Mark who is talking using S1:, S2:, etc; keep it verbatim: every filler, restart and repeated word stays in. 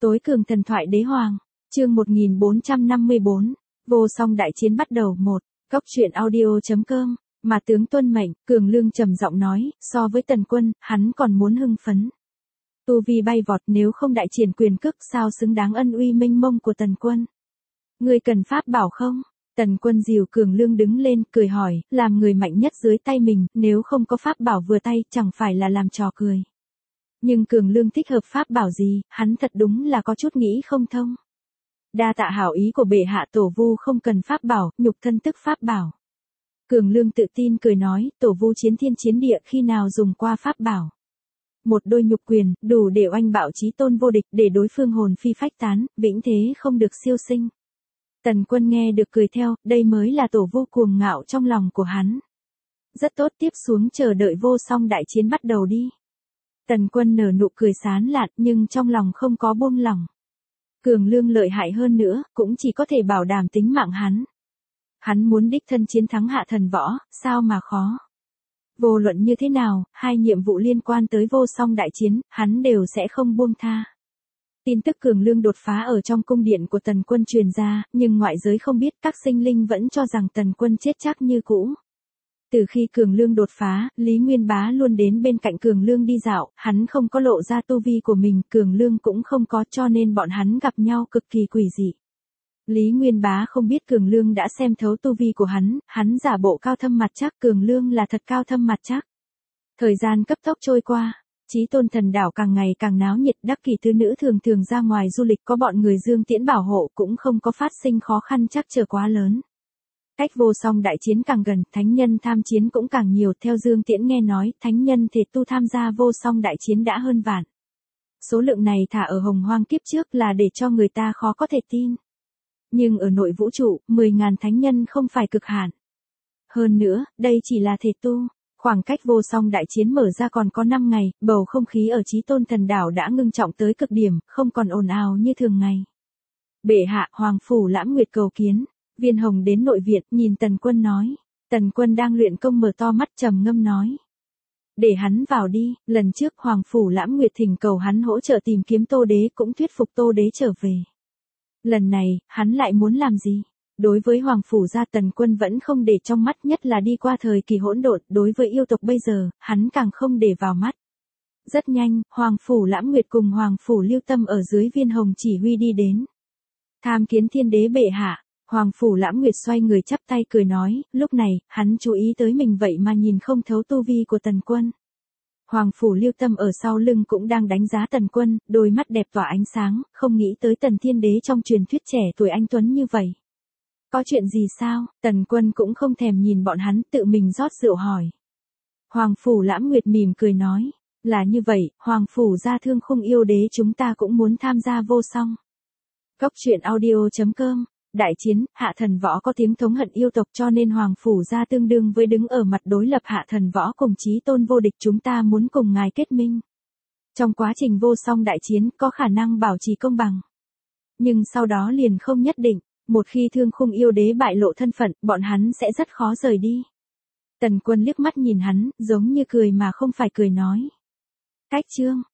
S1: Tối cường thần thoại đế hoàng, chương một nghìn bốn trăm năm mươi tư, vô song đại chiến bắt đầu một, góc truyện audio.com, mà tướng tuân mệnh, Cường Lương trầm giọng nói, so với Tần Quân, hắn còn muốn hưng phấn. Tu vi bay vọt, nếu không đại triển quyền cước sao xứng đáng ân uy minh mông của Tần Quân. Ngươi cần pháp bảo không? Tần Quân dìu Cường Lương đứng lên, cười hỏi, làm người mạnh nhất dưới tay mình, nếu không có pháp bảo vừa tay, chẳng phải là làm trò cười. Nhưng Cường Lương thích hợp pháp bảo gì, hắn thật đúng là có chút nghĩ không thông. Đa tạ hảo ý của bệ hạ, tổ vu không cần pháp bảo, nhục thân tức pháp bảo. Cường Lương tự tin cười nói, tổ vu chiến thiên chiến địa khi nào dùng qua pháp bảo. Một đôi nhục quyền, đủ để oanh bạo chí tôn vô địch, để đối phương hồn phi phách tán, vĩnh thế không được siêu sinh. Tần Quân nghe được cười theo, đây mới là tổ vu cuồng ngạo trong lòng của hắn. Rất tốt, tiếp xuống chờ đợi vô song đại chiến bắt đầu đi. Tần Quân nở nụ cười sán lạn, nhưng trong lòng không có buông lỏng. Cường Lương lợi hại hơn nữa, cũng chỉ có thể bảo đảm tính mạng hắn. Hắn muốn đích thân chiến thắng Hạ Thần Võ, sao mà khó. Vô luận như thế nào, hai nhiệm vụ liên quan tới vô song đại chiến, hắn đều sẽ không buông tha. Tin tức Cường Lương đột phá ở trong cung điện của Tần Quân truyền ra, nhưng ngoại giới không biết, các sinh linh vẫn cho rằng Tần Quân chết chắc như cũ. Từ khi Cường Lương đột phá, Lý Nguyên Bá luôn đến bên cạnh Cường Lương đi dạo, hắn không có lộ ra tu vi của mình, Cường Lương cũng không có, cho nên bọn hắn gặp nhau cực kỳ quỷ dị. Lý Nguyên Bá không biết Cường Lương đã xem thấu tu vi của hắn, hắn giả bộ cao thâm mặt chắc, Cường Lương là thật cao thâm mặt chắc. Thời gian cấp tốc trôi qua, Chí Tôn Thần Đảo càng ngày càng náo nhiệt, đắc kỷ thư nữ thường thường ra ngoài du lịch, có bọn người Dương Tiễn bảo hộ, cũng không có phát sinh khó khăn chắc trở quá lớn. Cách vô song đại chiến càng gần, thánh nhân tham chiến cũng càng nhiều, theo Dương Tiễn nghe nói, thánh nhân thể tu tham gia vô song đại chiến đã hơn vạn. Số lượng này thả ở hồng hoang kiếp trước là để cho người ta khó có thể tin. Nhưng ở nội vũ trụ, mười ngàn thánh nhân không phải cực hạn. Hơn nữa, đây chỉ là thể tu, khoảng cách vô song đại chiến mở ra còn có năm ngày, bầu không khí ở Chí Tôn Thần Đảo đã ngưng trọng tới cực điểm, không còn ồn ào như thường ngày. Bệ hạ, Hoàng phủ Lãm Nguyệt cầu kiến. Viên Hồng đến nội viện, nhìn Tần Quân nói. Tần Quân đang luyện công mở to mắt trầm ngâm nói. Để hắn vào đi, lần trước Hoàng phủ Lãm Nguyệt thỉnh cầu hắn hỗ trợ tìm kiếm Tô Đế, cũng thuyết phục Tô Đế trở về. Lần này, hắn lại muốn làm gì? Đối với Hoàng phủ gia, Tần Quân vẫn không để trong mắt, nhất là đi qua thời kỳ hỗn độn, đối với yêu tộc bây giờ, hắn càng không để vào mắt. Rất nhanh, Hoàng phủ Lãm Nguyệt cùng Hoàng phủ Lưu Tâm ở dưới Viên Hồng chỉ huy đi đến. Tham kiến thiên đế bệ hạ. Hoàng phủ Lãm Nguyệt xoay người chắp tay cười nói, lúc này, hắn chú ý tới mình vậy mà nhìn không thấu tu vi của Tần Quân. Hoàng phủ Lưu Tâm ở sau lưng cũng đang đánh giá Tần Quân, đôi mắt đẹp tỏa ánh sáng, không nghĩ tới Tần Thiên Đế trong truyền thuyết trẻ tuổi anh tuấn như vậy. Có chuyện gì sao? Tần Quân cũng không thèm nhìn bọn hắn, tự mình rót rượu hỏi. Hoàng phủ Lãm Nguyệt mỉm cười nói, là như vậy, Hoàng phủ gia Thương Khung yêu đế chúng ta cũng muốn tham gia vô song. Góc truyện audio.com. Đại chiến, Hạ Thần Võ có tiếng thống hận yêu tộc, cho nên Hoàng phủ gia tương đương với đứng ở mặt đối lập Hạ Thần Võ cùng Chí Tôn vô địch, chúng ta muốn cùng ngài kết minh. Trong quá trình vô song đại chiến, có khả năng bảo trì công bằng. Nhưng sau đó liền không nhất định, một khi Thương Khung yêu đế bại lộ thân phận, bọn hắn sẽ rất khó rời đi. Tần Quân liếc mắt nhìn hắn, giống như cười mà không phải cười nói. Cách chương,